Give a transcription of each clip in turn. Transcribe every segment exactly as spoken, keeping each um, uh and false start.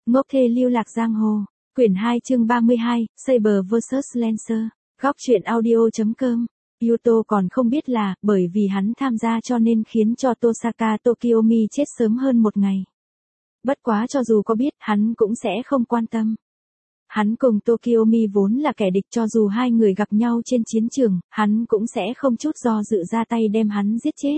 Ngốc thê lưu lạc giang hồ. Quyển hai chương ba mươi hai, Saber versus Lancer. Góc truyện audio chấm com. Yuto còn không biết là, bởi vì hắn tham gia cho nên khiến cho Tosaka Tokiomi chết sớm hơn một ngày. Bất quá cho dù có biết, hắn cũng sẽ không quan tâm. Hắn cùng Tokiomi vốn là kẻ địch, cho dù hai người gặp nhau trên chiến trường, hắn cũng sẽ không chút do dự ra tay đem hắn giết chết.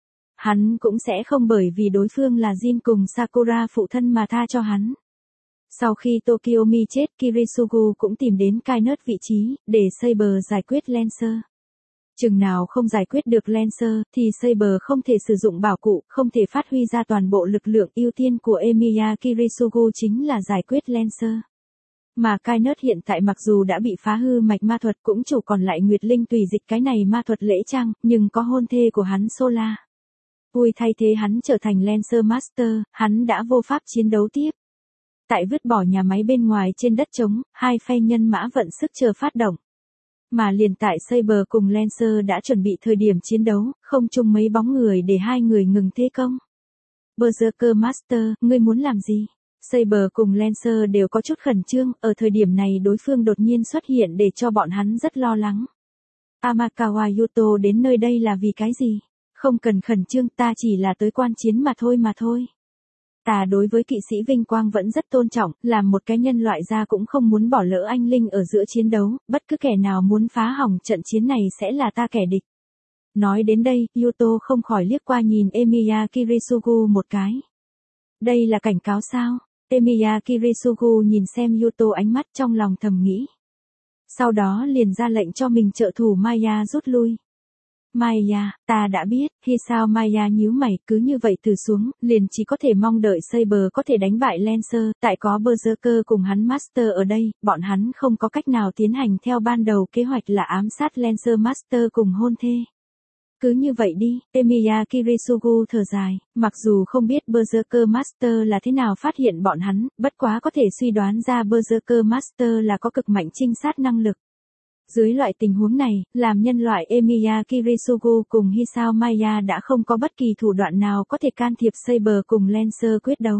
Hắn cũng sẽ không bởi vì đối phương là Jin cùng Sakura phụ thân mà tha cho hắn. Sau khi Tokiomi chết, Kirisugu cũng tìm đến Kainet vị trí, để Saber giải quyết Lancer. Chừng nào không giải quyết được Lancer, thì Saber không thể sử dụng bảo cụ, không thể phát huy ra toàn bộ lực lượng. Ưu tiên của Emiya Kirisugu chính là giải quyết Lancer. Mà Kainet hiện tại mặc dù đã bị phá hư mạch ma thuật, cũng chủ còn lại Nguyệt Linh tùy dịch cái này ma thuật lễ trang, nhưng có hôn thê của hắn Sola. Vui thay thế hắn trở thành Lancer Master, hắn đã vô pháp chiến đấu tiếp. Tại vứt bỏ nhà máy bên ngoài trên đất trống, hai phe nhân mã vận sức chờ phát động. Mà liền tại Saber cùng Lancer đã chuẩn bị thời điểm chiến đấu, không chung mấy bóng người để hai người ngừng thế công. Berserker Master, ngươi muốn làm gì? Saber cùng Lancer đều có chút khẩn trương, ở thời điểm này đối phương đột nhiên xuất hiện để cho bọn hắn rất lo lắng. Amakawa Yuto đến nơi đây là vì cái gì? Không cần khẩn trương, ta chỉ là tới quan chiến mà thôi mà thôi. Ta đối với kỵ sĩ vinh quang vẫn rất tôn trọng, làm một cái nhân loại ra cũng không muốn bỏ lỡ anh linh ở giữa chiến đấu, bất cứ kẻ nào muốn phá hỏng trận chiến này sẽ là ta kẻ địch. Nói đến đây, Yuto không khỏi liếc qua nhìn Emiya Kirisugu một cái. Đây là cảnh cáo sao? Emiya Kirisugu nhìn xem Yuto ánh mắt trong lòng thầm nghĩ. Sau đó liền ra lệnh cho mình trợ thủ Maya rút lui. Maya, ta đã biết. Hisao Maya nhíu mày, cứ như vậy từ xuống, liền chỉ có thể mong đợi Saber có thể đánh bại Lancer, tại có Berserker cùng hắn Master ở đây, bọn hắn không có cách nào tiến hành theo ban đầu kế hoạch là ám sát Lancer Master cùng hôn thê. Cứ như vậy đi, Emiya Kirisugu thở dài, mặc dù không biết Berserker Master là thế nào phát hiện bọn hắn, bất quá có thể suy đoán ra Berserker Master là có cực mạnh trinh sát năng lực. Dưới loại tình huống này, làm nhân loại Emiya Kirisugu cùng Hisao Maya đã không có bất kỳ thủ đoạn nào có thể can thiệp Saber cùng Lancer quyết đấu.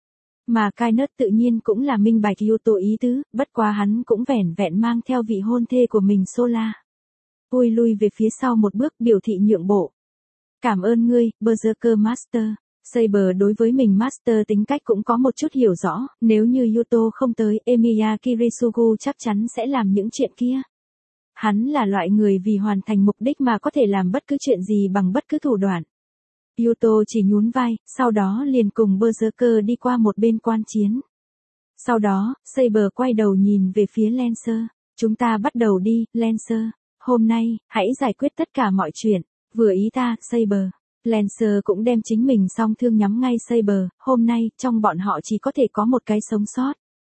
Mà Kainet tự nhiên cũng là minh bạch Yuto ý tứ, bất quá hắn cũng vẻn vẹn mang theo vị hôn thê của mình Sola. Vui lui về phía sau một bước biểu thị nhượng bộ. Cảm ơn ngươi, Berserker Master. Saber đối với mình Master tính cách cũng có một chút hiểu rõ, nếu như Yuto không tới, Emiya Kirisugu chắc chắn sẽ làm những chuyện kia. Hắn là loại người vì hoàn thành mục đích mà có thể làm bất cứ chuyện gì bằng bất cứ thủ đoạn. Yuto chỉ nhún vai, sau đó liền cùng Berserker đi qua một bên quan chiến. Sau đó, Saber quay đầu nhìn về phía Lancer. Chúng ta bắt đầu đi, Lancer. Hôm nay, hãy giải quyết tất cả mọi chuyện. Vừa ý ta, Saber. Lancer cũng đem chính mình song thương nhắm ngay Saber. Hôm nay, trong bọn họ chỉ có thể có một cái sống sót.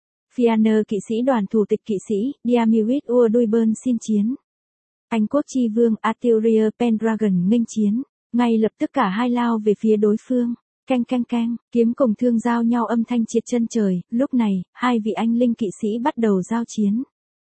Fianna kỵ sĩ đoàn thủ tịch kỵ sĩ, Diamirit Urduiburn xin chiến. Anh quốc chi vương Artillery Pendragon nghênh chiến. Ngay lập tức cả hai lao về phía đối phương. Canh canh canh, kiếm cùng thương giao nhau âm thanh triệt chân trời. Lúc này, hai vị anh linh kỵ sĩ bắt đầu giao chiến.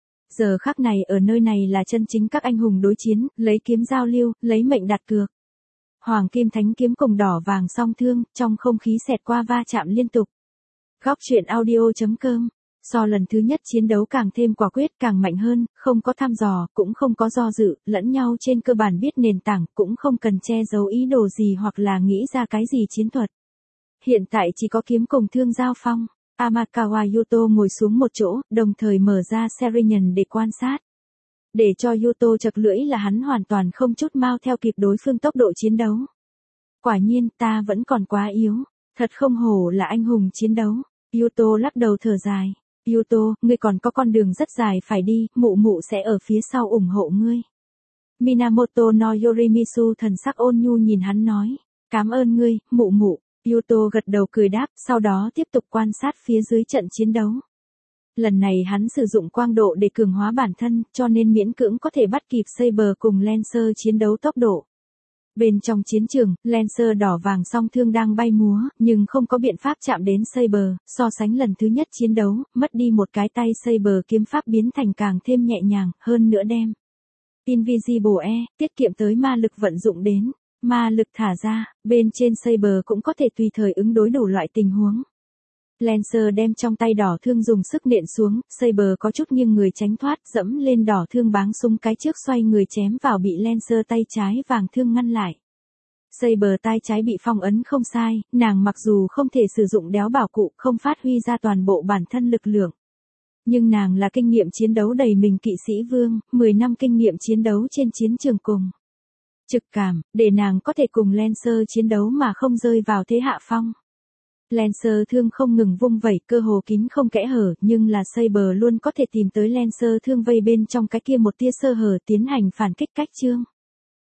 Giờ khắc này ở nơi này là chân chính các anh hùng đối chiến, lấy kiếm giao lưu, lấy mệnh đặt cược. Hoàng kim thánh kiếm cùng đỏ vàng song thương, trong không khí xẹt qua va chạm liên tục. Góc truyện audio chấm com. So lần thứ nhất chiến đấu càng thêm quả quyết, càng mạnh hơn, không có thăm dò, cũng không có do dự, lẫn nhau trên cơ bản biết nền tảng, cũng không cần che giấu ý đồ gì hoặc là nghĩ ra cái gì chiến thuật. Hiện tại chỉ có kiếm cùng thương giao phong. Amakawa Yuto ngồi xuống một chỗ, đồng thời mở ra Serion để quan sát. Để cho Yuto chật lưỡi là hắn hoàn toàn không chút mau theo kịp đối phương tốc độ chiến đấu. Quả nhiên, ta vẫn còn quá yếu. Thật không hổ là anh hùng chiến đấu. Yuto lắc đầu thở dài. Yuto, ngươi còn có con đường rất dài phải đi, mụ mụ sẽ ở phía sau ủng hộ ngươi. Minamoto no Yorimizu thần sắc ôn nhu nhìn hắn nói. Cảm ơn ngươi, mụ mụ. Yuto gật đầu cười đáp, sau đó tiếp tục quan sát phía dưới trận chiến đấu. Lần này hắn sử dụng quang độ để cường hóa bản thân, cho nên miễn cưỡng có thể bắt kịp Saber cùng Lancer chiến đấu tốc độ. Bên trong chiến trường, Lancer đỏ vàng song thương đang bay múa, nhưng không có biện pháp chạm đến Saber, so sánh lần thứ nhất chiến đấu, mất đi một cái tay Saber kiếm pháp biến thành càng thêm nhẹ nhàng, hơn nữa đem Invisible E, tiết kiệm tới ma lực vận dụng đến. Ma lực thả ra, bên trên Saber cũng có thể tùy thời ứng đối đủ loại tình huống. Lancer đem trong tay đỏ thương dùng sức nện xuống, Saber có chút nghiêng người tránh thoát, dẫm lên đỏ thương báng súng cái trước xoay người chém vào bị Lancer tay trái vàng thương ngăn lại. Saber tay trái bị phong ấn không sai, nàng mặc dù không thể sử dụng đéo bảo cụ, không phát huy ra toàn bộ bản thân lực lượng. Nhưng nàng là kinh nghiệm chiến đấu đầy mình kỵ sĩ vương, mười năm kinh nghiệm chiến đấu trên chiến trường cùng. Trực cảm, để nàng có thể cùng Lancer chiến đấu mà không rơi vào thế hạ phong. Lancer thương không ngừng vung vẩy, cơ hồ kín không kẽ hở, nhưng là Saber luôn có thể tìm tới Lancer thương vây bên trong cái kia một tia sơ hở tiến hành phản kích cách chương.